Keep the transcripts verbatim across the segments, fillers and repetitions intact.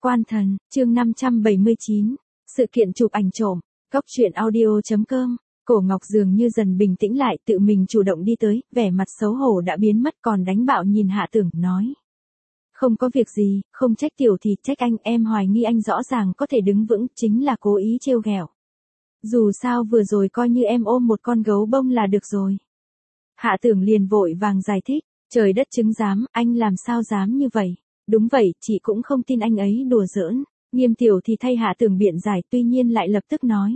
Quan Thần, chương năm trăm bảy mươi chín, sự kiện chụp ảnh trộm, Cốc truyện audio chấm com. Cổ Ngọc dường như dần bình tĩnh lại, tự mình chủ động đi tới, vẻ mặt xấu hổ đã biến mất, còn đánh bạo nhìn Hạ Tưởng, nói. Không có việc gì, không trách tiểu thì trách anh, em hoài nghi anh rõ ràng có thể đứng vững, chính là cố ý trêu ghẹo. Dù sao vừa rồi coi như em ôm một con gấu bông là được rồi. Hạ Tưởng liền vội vàng giải thích, trời đất chứng giám, anh làm sao dám như vậy. Đúng vậy, chị cũng không tin anh ấy đùa giỡn. Nghiêm tiểu thì thay Hạ Tưởng biện giải, tuy nhiên lại lập tức nói.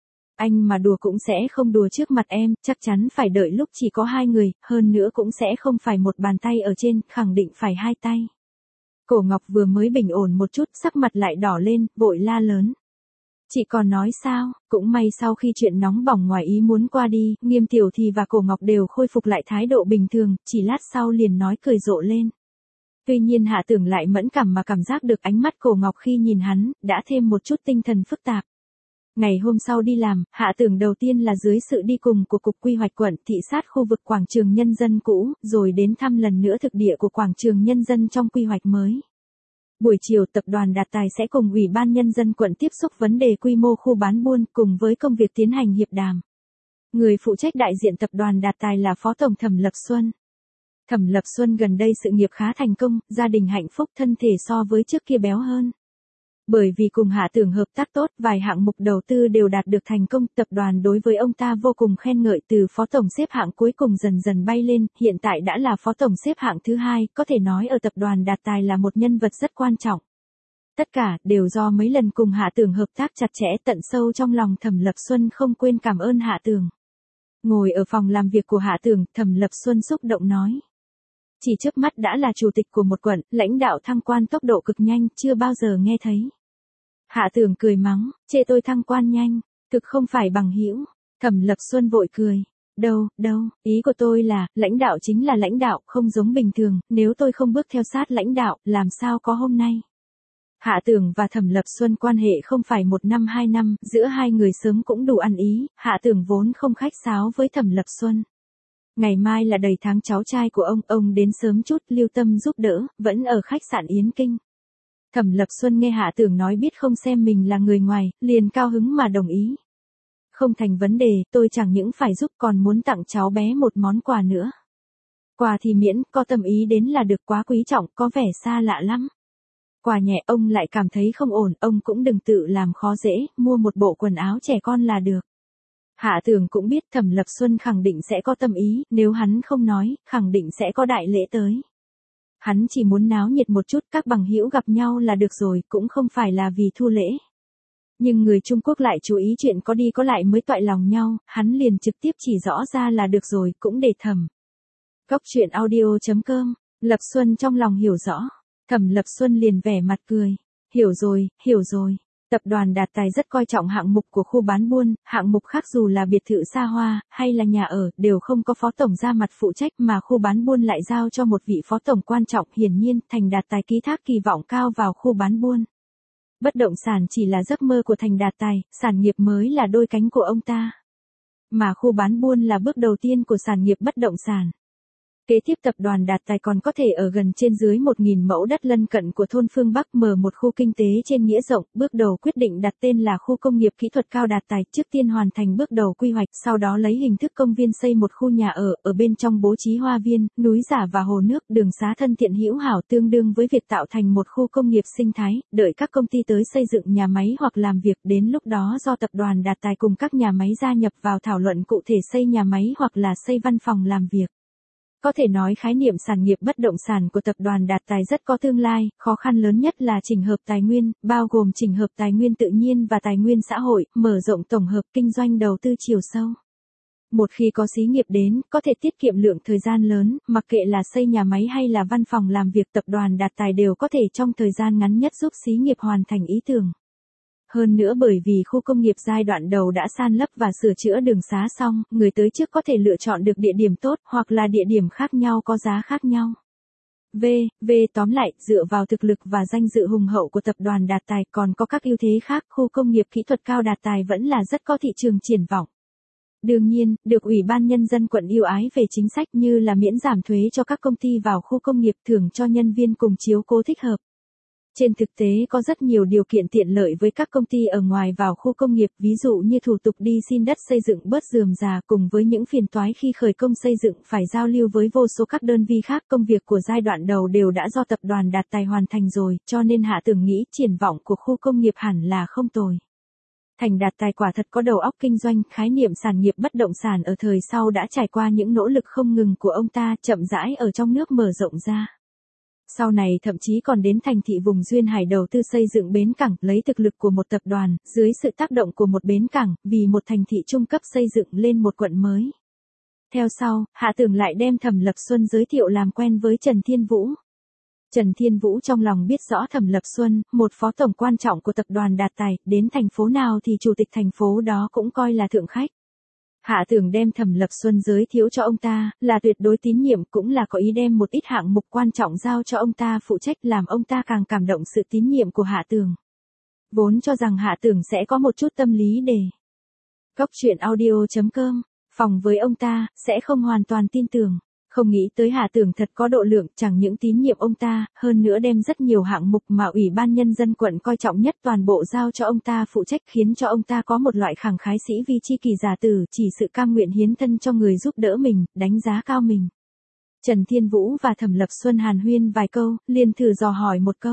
Anh mà đùa cũng sẽ không đùa trước mặt em, chắc chắn phải đợi lúc chỉ có hai người, hơn nữa cũng sẽ không phải một bàn tay ở trên, khẳng định phải hai tay. Cổ Ngọc vừa mới bình ổn một chút, sắc mặt lại đỏ lên, vội la lớn. Chị còn nói sao, cũng may sau khi chuyện nóng bỏng ngoài ý muốn qua đi, Nghiêm tiểu thì và Cổ Ngọc đều khôi phục lại thái độ bình thường, chỉ lát sau liền nói cười rộ lên. Tuy nhiên Hạ Tưởng lại mẫn cảm mà cảm giác được ánh mắt Cổ Ngọc khi nhìn hắn, đã thêm một chút tinh thần phức tạp. Ngày hôm sau đi làm, Hạ Tưởng đầu tiên là dưới sự đi cùng của Cục Quy hoạch quận thị sát khu vực quảng trường nhân dân cũ, rồi đến thăm lần nữa thực địa của quảng trường nhân dân trong quy hoạch mới. Buổi chiều tập đoàn Đạt Tài sẽ cùng Ủy ban Nhân dân quận tiếp xúc vấn đề quy mô khu bán buôn cùng với công việc tiến hành hiệp đàm. Người phụ trách đại diện tập đoàn Đạt Tài là Phó Tổng Thẩm Lập Xuân. Thẩm Lập Xuân gần đây sự nghiệp khá thành công, gia đình hạnh phúc, thân thể so với trước kia béo hơn. Bởi vì cùng Hạ Tưởng hợp tác tốt, vài hạng mục đầu tư đều đạt được thành công, tập đoàn đối với ông ta vô cùng khen ngợi, từ phó tổng xếp hạng cuối cùng dần dần bay lên, hiện tại đã là phó tổng xếp hạng thứ hai, có thể nói ở tập đoàn Đạt Tài là một nhân vật rất quan trọng. Tất cả đều do mấy lần cùng Hạ Tưởng hợp tác chặt chẽ, tận sâu trong lòng Thẩm Lập Xuân không quên cảm ơn Hạ Tưởng. Ngồi ở phòng làm việc của Hạ Tưởng, Thẩm Lập Xuân xúc động nói. Chỉ trước mắt đã là chủ tịch của một quận, lãnh đạo thăng quan tốc độ cực nhanh, chưa bao giờ nghe thấy. Hạ Tưởng cười mắng, chê tôi thăng quan nhanh, thực không phải bằng hữu. Thẩm Lập Xuân vội cười. Đâu, đâu, ý của tôi là, lãnh đạo chính là lãnh đạo, không giống bình thường, nếu tôi không bước theo sát lãnh đạo, làm sao có hôm nay. Hạ Tưởng và Thẩm Lập Xuân quan hệ không phải một năm hai năm, giữa hai người sớm cũng đủ ăn ý, Hạ Tưởng vốn không khách sáo với Thẩm Lập Xuân. Ngày mai là đầy tháng cháu trai của ông, ông đến sớm chút, lưu tâm giúp đỡ, vẫn ở khách sạn Yến Kinh. Thẩm Lập Xuân nghe Hạ Tưởng nói biết không xem mình là người ngoài, liền cao hứng mà đồng ý. Không thành vấn đề, tôi chẳng những phải giúp còn muốn tặng cháu bé một món quà nữa. Quà thì miễn, có tâm ý đến là được, quá quý trọng, có vẻ xa lạ lắm. Quà nhẹ, ông lại cảm thấy không ổn, ông cũng đừng tự làm khó dễ, mua một bộ quần áo trẻ con là được. Hạ Tưởng cũng biết Thẩm Lập Xuân khẳng định sẽ có tâm ý, nếu hắn không nói, khẳng định sẽ có đại lễ tới. Hắn chỉ muốn náo nhiệt một chút, các bằng hữu gặp nhau là được rồi, cũng không phải là vì thu lễ. Nhưng người Trung Quốc lại chú ý chuyện có đi có lại mới toại lòng nhau, hắn liền trực tiếp chỉ rõ ra là được rồi, cũng để Thẩm. Cốc truyện audio chấm com, Lập Xuân trong lòng hiểu rõ. Thẩm Lập Xuân liền vẻ mặt cười. Hiểu rồi, hiểu rồi. Tập đoàn Đạt Tài rất coi trọng hạng mục của khu bán buôn, hạng mục khác dù là biệt thự xa hoa, hay là nhà ở, đều không có phó tổng ra mặt phụ trách mà khu bán buôn lại giao cho một vị phó tổng quan trọng, hiển nhiên, Thành Đạt Tài ký thác kỳ vọng cao vào khu bán buôn. Bất động sản chỉ là giấc mơ của Thành Đạt Tài, sản nghiệp mới là đôi cánh của ông ta. Mà khu bán buôn là bước đầu tiên của sản nghiệp bất động sản. Kế tiếp tập đoàn Đạt Tài còn có thể ở gần trên dưới một nghìn mẫu đất lân cận của thôn Phương Bắc mở một khu kinh tế trên nghĩa rộng, bước đầu quyết định đặt tên là khu công nghiệp kỹ thuật cao Đạt Tài, trước tiên hoàn thành bước đầu quy hoạch, sau đó lấy hình thức công viên xây một khu nhà ở, ở bên trong bố trí hoa viên, núi giả và hồ nước, đường xá thân thiện hữu hảo tương đương với việc tạo thành một khu công nghiệp sinh thái, đợi các công ty tới xây dựng nhà máy hoặc làm việc, đến lúc đó do tập đoàn Đạt Tài cùng các nhà máy gia nhập vào thảo luận cụ thể xây nhà máy hoặc là xây văn phòng làm việc. Có thể nói khái niệm sản nghiệp bất động sản của tập đoàn Đạt Tài rất có tương lai, khó khăn lớn nhất là chỉnh hợp tài nguyên, bao gồm chỉnh hợp tài nguyên tự nhiên và tài nguyên xã hội, mở rộng tổng hợp kinh doanh đầu tư chiều sâu. Một khi có xí nghiệp đến, có thể tiết kiệm lượng thời gian lớn, mặc kệ là xây nhà máy hay là văn phòng làm việc, tập đoàn Đạt Tài đều có thể trong thời gian ngắn nhất giúp xí nghiệp hoàn thành ý tưởng. Hơn nữa bởi vì khu công nghiệp giai đoạn đầu đã san lấp và sửa chữa đường xá xong, người tới trước có thể lựa chọn được địa điểm tốt, hoặc là địa điểm khác nhau có giá khác nhau. V, V tóm lại, dựa vào thực lực và danh dự hùng hậu của tập đoàn Đạt Tài còn có các ưu thế khác, khu công nghiệp kỹ thuật cao Đạt Tài vẫn là rất có thị trường triển vọng. Đương nhiên, được Ủy ban Nhân dân quận ưu ái về chính sách như là miễn giảm thuế cho các công ty vào khu công nghiệp, thưởng cho nhân viên cùng chiếu cố thích hợp. Trên thực tế có rất nhiều điều kiện tiện lợi với các công ty ở ngoài vào khu công nghiệp, ví dụ như thủ tục đi xin đất xây dựng bớt rườm rà, cùng với những phiền toái khi khởi công xây dựng phải giao lưu với vô số các đơn vị khác. Công việc của giai đoạn đầu đều đã do tập đoàn Đạt Tài hoàn thành rồi, cho nên Hạ Tường nghĩ triển vọng của khu công nghiệp hẳn là không tồi. Thành Đạt Tài quả thật có đầu óc kinh doanh, khái niệm sản nghiệp bất động sản ở thời sau đã trải qua những nỗ lực không ngừng của ông ta, chậm rãi ở trong nước mở rộng ra. Sau này thậm chí còn đến thành thị vùng duyên hải đầu tư xây dựng bến cảng, lấy thực lực của một tập đoàn, dưới sự tác động của một bến cảng, vì một thành thị trung cấp xây dựng lên một quận mới. Theo sau, Hạ Tường lại đem Thẩm Lập Xuân giới thiệu làm quen với Trần Thiên Vũ. Trần Thiên Vũ trong lòng biết rõ Thẩm Lập Xuân, một phó tổng quan trọng của tập đoàn Đạt Tài, đến thành phố nào thì chủ tịch thành phố đó cũng coi là thượng khách. Hạ Tường đem Thẩm Lập Xuân giới thiệu cho ông ta, là tuyệt đối tín nhiệm, cũng là có ý đem một ít hạng mục quan trọng giao cho ông ta phụ trách, làm ông ta càng cảm động sự tín nhiệm của Hạ Tường. Vốn cho rằng Hạ Tường sẽ có một chút tâm lý để Cốc truyện audio chấm com, phòng với ông ta, sẽ không hoàn toàn tin tưởng. Không nghĩ tới Hạ Tường thật có độ lượng, chẳng những tín nhiệm ông ta, hơn nữa đem rất nhiều hạng mục mà Ủy ban Nhân dân quận coi trọng nhất toàn bộ giao cho ông ta phụ trách, khiến cho ông ta có một loại khẳng khái sĩ vi chi kỳ giả tử, chỉ sự cam nguyện hiến thân cho người giúp đỡ mình, đánh giá cao mình. Trần Thiên Vũ và Thẩm Lập Xuân hàn huyên vài câu, liền thử dò hỏi một câu.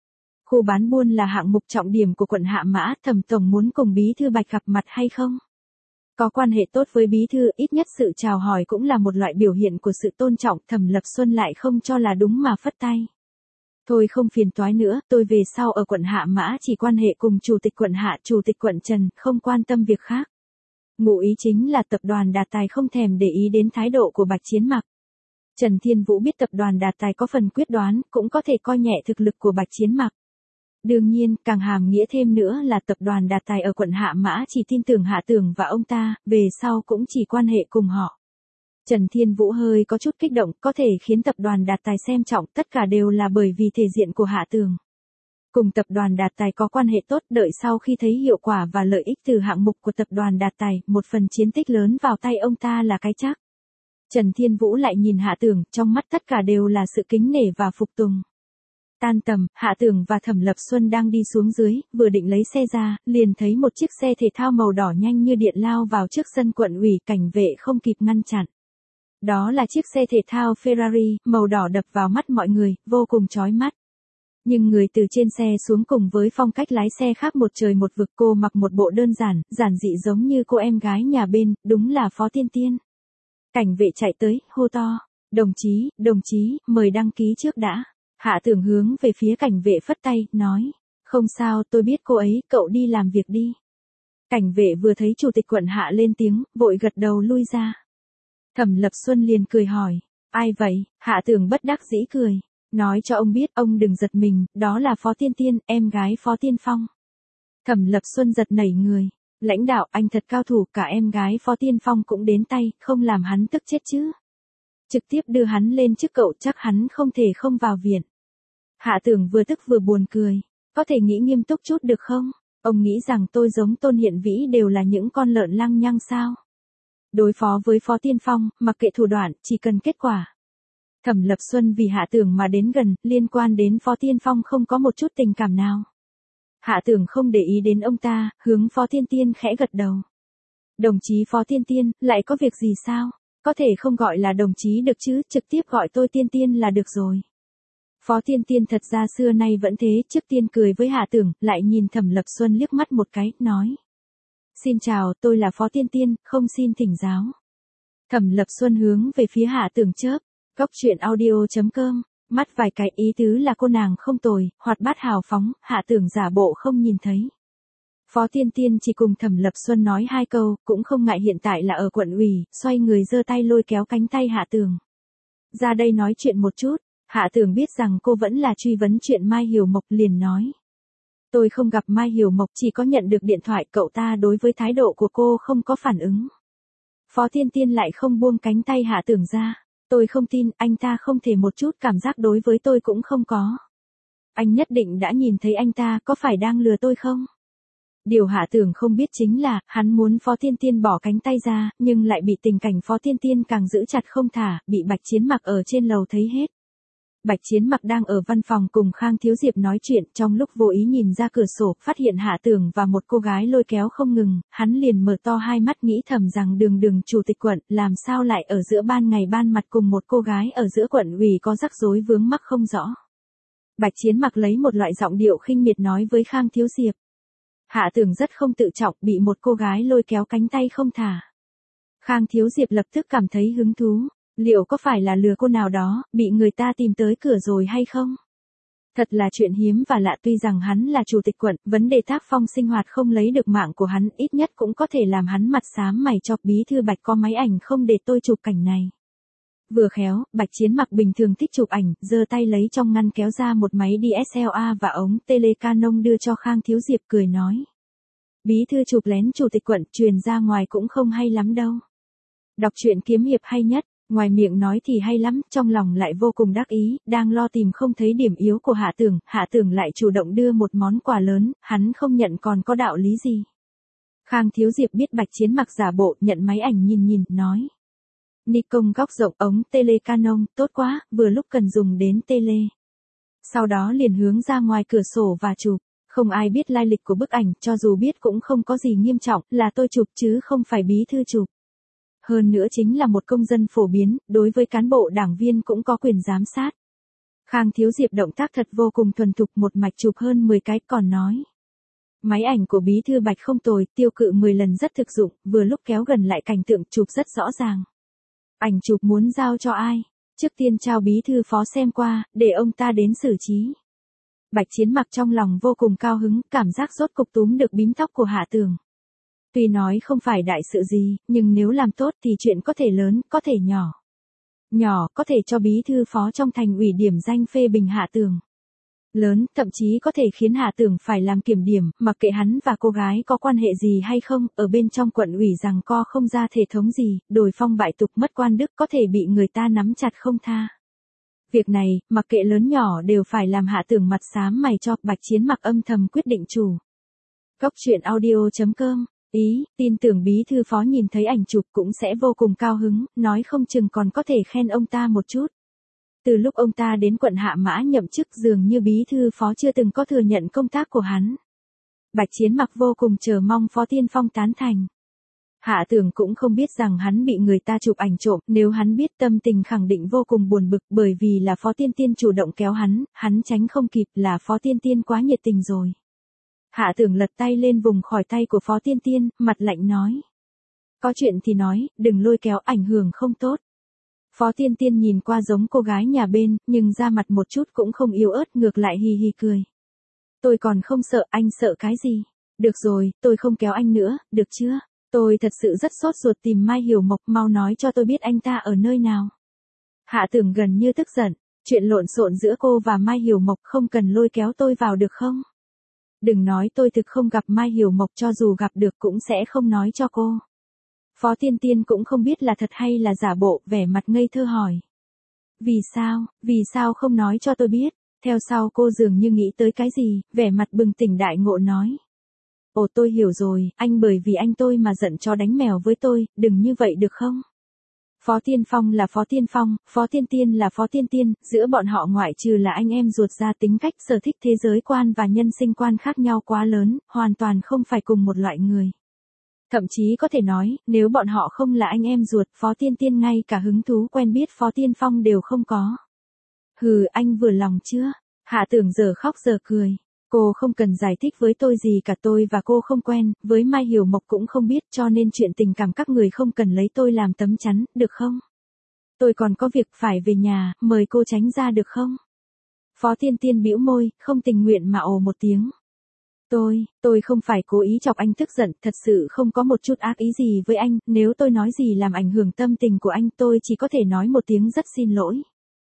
Khu bán buôn là hạng mục trọng điểm của quận Hạ Mã, Thẩm tổng muốn cùng bí thư Bạch gặp mặt hay không? Có quan hệ tốt với bí thư, ít nhất sự chào hỏi cũng là một loại biểu hiện của sự tôn trọng. Thẩm Lập Xuân lại không cho là đúng mà phất tay. Thôi không phiền toái nữa, tôi về sau ở quận Hạ Mã chỉ quan hệ cùng chủ tịch quận Hạ, chủ tịch quận Trần, không quan tâm việc khác. Ngụ ý chính là tập đoàn Đạt Tài không thèm để ý đến thái độ của Bạch Chiến Mặc. Trần Thiên Vũ biết tập đoàn Đạt Tài có phần quyết đoán, cũng có thể coi nhẹ thực lực của Bạch Chiến Mặc. Đương nhiên, càng hàm nghĩa thêm nữa là tập đoàn Đạt Tài ở quận Hạ Mã chỉ tin tưởng Hạ Tường và ông ta, về sau cũng chỉ quan hệ cùng họ. Trần Thiên Vũ hơi có chút kích động, có thể khiến tập đoàn Đạt Tài xem trọng, tất cả đều là bởi vì thể diện của Hạ Tường. Cùng tập đoàn Đạt Tài có quan hệ tốt, đợi sau khi thấy hiệu quả và lợi ích từ hạng mục của tập đoàn Đạt Tài, một phần chiến tích lớn vào tay ông ta là cái chắc. Trần Thiên Vũ lại nhìn Hạ Tường, trong mắt tất cả đều là sự kính nể và phục tùng. Tan tầm, Hạ Tường và Thẩm Lập Xuân đang đi xuống dưới, vừa định lấy xe ra, liền thấy một chiếc xe thể thao màu đỏ nhanh như điện lao vào trước sân quận ủy, cảnh vệ không kịp ngăn chặn. Đó là chiếc xe thể thao Ferrari, màu đỏ đập vào mắt mọi người, vô cùng chói mắt. Nhưng người từ trên xe xuống cùng với phong cách lái xe khác một trời một vực, cô mặc một bộ đơn giản, giản dị giống như cô em gái nhà bên, đúng là Phó Tiên Tiên. Cảnh vệ chạy tới, hô to, đồng chí, đồng chí, mời đăng ký trước đã. Hạ Tường hướng về phía cảnh vệ phất tay, nói, không sao, tôi biết cô ấy, cậu đi làm việc đi. Cảnh vệ vừa thấy chủ tịch quận Hạ lên tiếng, vội gật đầu lui ra. Thẩm Lập Xuân liền cười hỏi, ai vậy? Hạ Tường bất đắc dĩ cười, nói cho ông biết, ông đừng giật mình, đó là Phó Tiên Tiên, em gái Phó Tiên Phong. Thẩm Lập Xuân giật nảy người, lãnh đạo, anh thật cao thủ, cả em gái Phó Tiên Phong cũng đến tay, không làm hắn tức chết chứ. Trực tiếp đưa hắn lên trước cậu, chắc hắn không thể không vào viện. Hạ Tường vừa tức vừa buồn cười, có thể nghĩ nghiêm túc chút được không? Ông nghĩ rằng tôi giống Tôn Hiện Vĩ đều là những con lợn lăng nhăng sao? Đối phó với Phó Tiên Phong, mặc kệ thủ đoạn, chỉ cần kết quả. Thẩm Lập Xuân vì Hạ Tường mà đến gần, liên quan đến Phó Tiên Phong không có một chút tình cảm nào. Hạ Tường không để ý đến ông ta, hướng Phó Tiên Tiên khẽ gật đầu. Đồng chí Phó Tiên Tiên, lại có việc gì sao? Có thể không gọi là đồng chí được chứ, trực tiếp gọi tôi Tiên Tiên là được rồi. Phó Tiên Tiên thật ra xưa nay vẫn thế, trước tiên cười với Hạ Tường, lại nhìn Thẩm Lập Xuân liếc mắt một cái, nói. Xin chào, tôi là Phó Tiên Tiên, không xin thỉnh giáo. Thẩm Lập Xuân hướng về phía Hạ Tường chớp, Cốc truyện audio chấm com, mắt vài cái, ý tứ là cô nàng không tồi, hoạt bát hào phóng. Hạ Tường giả bộ không nhìn thấy. Phó Tiên Tiên chỉ cùng Thẩm Lập Xuân nói hai câu, cũng không ngại hiện tại là ở quận ủy, xoay người giơ tay lôi kéo cánh tay Hạ Tường. Ra đây nói chuyện một chút. Hạ Tường biết rằng cô vẫn là truy vấn chuyện Mai Hiểu Mộc, liền nói. Tôi không gặp Mai Hiểu Mộc, chỉ có nhận được điện thoại, cậu ta đối với thái độ của cô không có phản ứng. Phó Tiên Tiên lại không buông cánh tay Hạ Tường ra. Tôi không tin, anh ta không thể một chút cảm giác đối với tôi cũng không có. Anh nhất định đã nhìn thấy anh ta, có phải đang lừa tôi không? Điều Hạ Tường không biết chính là, hắn muốn Phó Tiên Tiên bỏ cánh tay ra, nhưng lại bị tình cảnh Phó Tiên Tiên càng giữ chặt không thả, bị Bạch Chiến Mặc ở trên lầu thấy hết. Bạch Chiến Mặc đang ở văn phòng cùng Khang Thiếu Diệp nói chuyện, trong lúc vô ý nhìn ra cửa sổ, phát hiện Hạ Tưởng và một cô gái lôi kéo không ngừng, hắn liền mở to hai mắt nghĩ thầm rằng đường đường chủ tịch quận, làm sao lại ở giữa ban ngày ban mặt cùng một cô gái ở giữa quận ủy có rắc rối vướng mắc không rõ. Bạch Chiến Mặc lấy một loại giọng điệu khinh miệt nói với Khang Thiếu Diệp. Hạ Tưởng rất không tự trọng, bị một cô gái lôi kéo cánh tay không thả. Khang Thiếu Diệp lập tức cảm thấy hứng thú. Liệu có phải là lừa cô nào đó, bị người ta tìm tới cửa rồi hay không? Thật là chuyện hiếm và lạ, tuy rằng hắn là chủ tịch quận, vấn đề tác phong sinh hoạt không lấy được mạng của hắn, ít nhất cũng có thể làm hắn mặt xám mày cho. Bí thư Bạch có máy ảnh không để tôi chụp cảnh này. Vừa khéo, Bạch Chiến Mặc bình thường thích chụp ảnh, giơ tay lấy trong ngăn kéo ra một máy đê ét lờ a và ống tele Canon đưa cho Khang Thiếu Diệp cười nói. Bí thư chụp lén chủ tịch quận, truyền ra ngoài cũng không hay lắm đâu. Đọc truyện kiếm hiệp hay nhất. Ngoài miệng nói thì hay lắm, trong lòng lại vô cùng đắc ý, đang lo tìm không thấy điểm yếu của Hạ Tưởng, Hạ Tưởng lại chủ động đưa một món quà lớn, hắn không nhận còn có đạo lý gì. Khang Thiếu Diệp biết Bạch Chiến Mặc giả bộ, nhận máy ảnh nhìn nhìn, nói. Nikon góc rộng, ống tele Canon, tốt quá, vừa lúc cần dùng đến tele. Sau đó liền hướng ra ngoài cửa sổ và chụp, không ai biết lai lịch của bức ảnh, cho dù biết cũng không có gì nghiêm trọng, là tôi chụp chứ không phải bí thư chụp. Hơn nữa chính là một công dân phổ biến, đối với cán bộ đảng viên cũng có quyền giám sát. Khang Thiếu Diệp động tác thật vô cùng thuần thục, một mạch chụp hơn mười cái, còn nói. Máy ảnh của bí thư Bạch không tồi, tiêu cự mười lần rất thực dụng, vừa lúc kéo gần lại cảnh tượng, chụp rất rõ ràng. Ảnh chụp muốn giao cho ai? Trước tiên trao bí thư phó xem qua, để ông ta đến xử trí. Bạch Chiến Mặc trong lòng vô cùng cao hứng, cảm giác rốt cục túm được bím tóc của Hạ Tưởng. Tuy nói không phải đại sự gì, nhưng nếu làm tốt thì chuyện có thể lớn, có thể nhỏ. Nhỏ, có thể cho bí thư phó trong thành ủy điểm danh phê bình Hạ Tưởng. Lớn, thậm chí có thể khiến Hạ Tưởng phải làm kiểm điểm, mặc kệ hắn và cô gái có quan hệ gì hay không, ở bên trong quận ủy rằng co không ra thể thống gì, đồi phong bại tục mất quan đức có thể bị người ta nắm chặt không tha. Việc này, mặc kệ lớn nhỏ đều phải làm Hạ Tưởng mặt xám mày cho. Bạch Chiến Mặc âm thầm quyết định chủ. Góc truyện audio chấm com Ý, tin tưởng bí thư phó nhìn thấy ảnh chụp cũng sẽ vô cùng cao hứng, nói không chừng còn có thể khen ông ta một chút. Từ lúc ông ta đến quận Hạ Mã nhậm chức dường như bí thư phó chưa từng có thừa nhận công tác của hắn. Bạch Chiến Mặc vô cùng chờ mong Phó Tiên Phong tán thành. Hạ Tưởng cũng không biết rằng hắn bị người ta chụp ảnh trộm, nếu hắn biết tâm tình khẳng định vô cùng buồn bực, bởi vì là Phó Tiên Tiên chủ động kéo hắn, hắn tránh không kịp, là Phó Tiên Tiên quá nhiệt tình rồi. Hạ Tưởng lật tay lên vùng khỏi tay của Phó Tiên Tiên, mặt lạnh nói. Có chuyện thì nói, đừng lôi kéo, ảnh hưởng không tốt. Phó Tiên Tiên nhìn qua giống cô gái nhà bên, nhưng da mặt một chút cũng không yếu ớt, ngược lại hì hì cười. Tôi còn không sợ, anh sợ cái gì? Được rồi, tôi không kéo anh nữa, được chưa? Tôi thật sự rất sốt ruột tìm Mai Hiểu Mộc, mau nói cho tôi biết anh ta ở nơi nào. Hạ Tưởng gần như tức giận, chuyện lộn xộn giữa cô và Mai Hiểu Mộc không cần lôi kéo tôi vào được không? Đừng nói tôi thực không gặp Mai Hiểu Mộc, cho dù gặp được cũng sẽ không nói cho cô. Phó Tiên Tiên cũng không biết là thật hay là giả bộ, vẻ mặt ngây thơ hỏi. Vì sao, vì sao không nói cho tôi biết? Theo sau cô dường như nghĩ tới cái gì, vẻ mặt bừng tỉnh đại ngộ nói. Ồ, tôi hiểu rồi, anh bởi vì anh tôi mà giận chó đánh mèo với tôi, đừng như vậy được không? Phó Tiên Phong là Phó Tiên Phong, Phó Tiên Tiên là Phó Tiên Tiên, giữa bọn họ ngoại trừ là anh em ruột ra, tính cách, sở thích, thế giới quan và nhân sinh quan khác nhau quá lớn, hoàn toàn không phải cùng một loại người. Thậm chí có thể nói, nếu bọn họ không là anh em ruột, Phó Tiên Tiên ngay cả hứng thú quen biết Phó Tiên Phong đều không có. Hừ, anh vừa lòng chưa? Hạ Tưởng giờ khóc giờ cười. Cô không cần giải thích với tôi gì cả, tôi và cô không quen, với Mai Hiểu Mộc cũng không biết, cho nên chuyện tình cảm các người không cần lấy tôi làm tấm chắn, được không? Tôi còn có việc phải về nhà, mời cô tránh ra được không? Phó Tiên Tiên bĩu môi, không tình nguyện mà ồ một tiếng. Tôi, tôi không phải cố ý chọc anh tức giận, thật sự không có một chút ác ý gì với anh, nếu tôi nói gì làm ảnh hưởng tâm tình của anh tôi chỉ có thể nói một tiếng rất xin lỗi.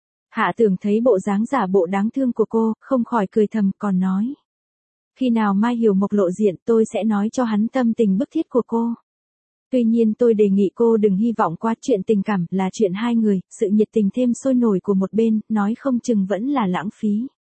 Hạ Tưởng thấy bộ dáng giả bộ đáng thương của cô, không khỏi cười thầm, còn nói. Khi nào Mai Hiểu Mộc lộ diện tôi sẽ nói cho hắn tâm tình bức thiết của cô. Tuy nhiên tôi đề nghị cô đừng hy vọng quá, chuyện tình cảm là chuyện hai người, sự nhiệt tình thêm sôi nổi của một bên, nói không chừng vẫn là lãng phí.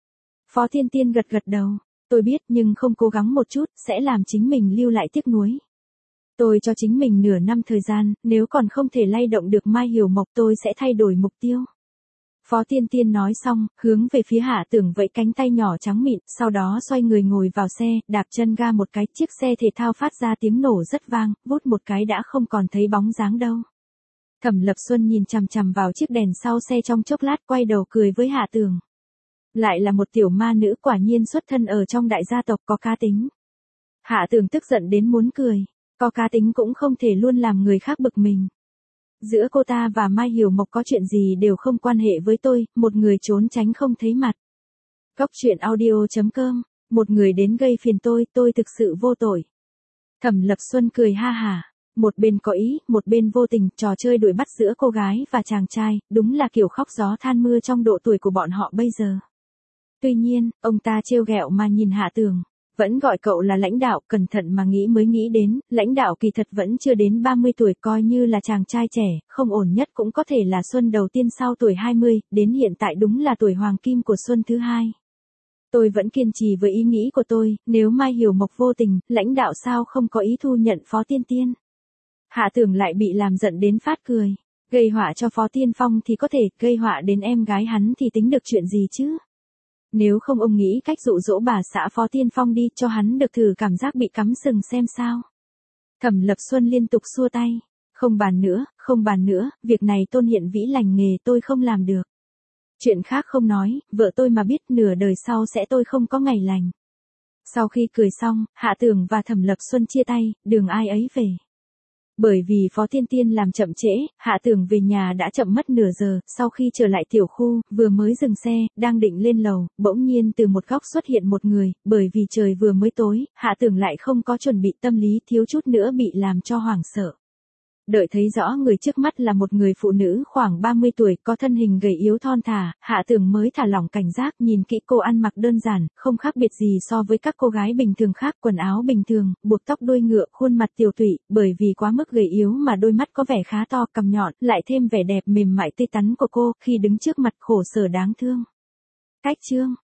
Phó Tiên Tiên gật gật đầu. Tôi biết nhưng không cố gắng một chút, sẽ làm chính mình lưu lại tiếc nuối. Tôi cho chính mình nửa năm thời gian, nếu còn không thể lay động được Mai Hiểu Mộc tôi sẽ thay đổi mục tiêu. Phó Tiên Tiên nói xong, hướng về phía Hạ Tưởng vẫy cánh tay nhỏ trắng mịn, sau đó xoay người ngồi vào xe, đạp chân ga một cái, chiếc xe thể thao phát ra tiếng nổ rất vang, vút một cái đã không còn thấy bóng dáng đâu. Thẩm Lập Xuân nhìn chằm chằm vào chiếc đèn sau xe trong chốc lát, quay đầu cười với Hạ Tưởng. Lại là một tiểu ma nữ, quả nhiên xuất thân ở trong đại gia tộc, có cá tính. Hạ Tưởng tức giận đến muốn cười, có cá tính cũng không thể luôn làm người khác bực mình. Giữa cô ta và Mai Hiểu Mộc có chuyện gì đều không quan hệ với tôi, một người trốn tránh không thấy mặt. Góc truyện audio chấm com, một người đến gây phiền tôi, tôi thực sự vô tội. Thẩm Lập Xuân cười ha hả, một bên có ý, một bên vô tình, trò chơi đuổi bắt giữa cô gái và chàng trai, đúng là kiểu khóc gió than mưa trong độ tuổi của bọn họ bây giờ. Tuy nhiên, ông ta trêu ghẹo mà nhìn Hạ Tưởng. Vẫn gọi cậu là lãnh đạo, cẩn thận mà nghĩ mới nghĩ đến, lãnh đạo kỳ thật vẫn chưa đến ba mươi tuổi, coi như là chàng trai trẻ, không ổn nhất cũng có thể là xuân đầu tiên sau tuổi hai mươi, đến hiện tại đúng là tuổi hoàng kim của xuân thứ hai. Tôi vẫn kiên trì với ý nghĩ của tôi, nếu Mai Hiểu Mộc vô tình, lãnh đạo sao không có ý thu nhận Phó Tiên Tiên. Hạ Tưởng lại bị làm giận đến phát cười, gây họa cho Phó Tiên Phong thì có thể, gây họa đến em gái hắn thì tính được chuyện gì chứ. Nếu không ông nghĩ cách dụ dỗ bà xã Phó Tiên Phong đi, cho hắn được thử cảm giác bị cắm sừng xem sao. Thẩm Lập Xuân liên tục xua tay. Không bàn nữa, không bàn nữa, việc này Tôn Hiện Vĩ lành nghề tôi không làm được. Chuyện khác không nói, vợ tôi mà biết nửa đời sau sẽ tôi không có ngày lành. Sau khi cười xong, Hạ Tưởng và Thẩm Lập Xuân chia tay, đường ai ấy về. Bởi vì Phó Tiên Tiên làm chậm trễ, Hạ Tưởng về nhà đã chậm mất nửa giờ, sau khi trở lại tiểu khu, vừa mới dừng xe, đang định lên lầu, bỗng nhiên từ một góc xuất hiện một người, bởi vì trời vừa mới tối, Hạ Tưởng lại không có chuẩn bị tâm lý, thiếu chút nữa bị làm cho hoảng sợ. Đợi thấy rõ người trước mắt là một người phụ nữ khoảng ba mươi tuổi, có thân hình gầy yếu thon thả, Hạ Tưởng mới thả lỏng cảnh giác, nhìn kỹ cô ăn mặc đơn giản, không khác biệt gì so với các cô gái bình thường khác, quần áo bình thường, buộc tóc đuôi ngựa, khuôn mặt tiều tụy, bởi vì quá mức gầy yếu mà đôi mắt có vẻ khá to, cằm nhọn, lại thêm vẻ đẹp mềm mại tươi tắn của cô, khi đứng trước mặt khổ sở đáng thương. Cách chương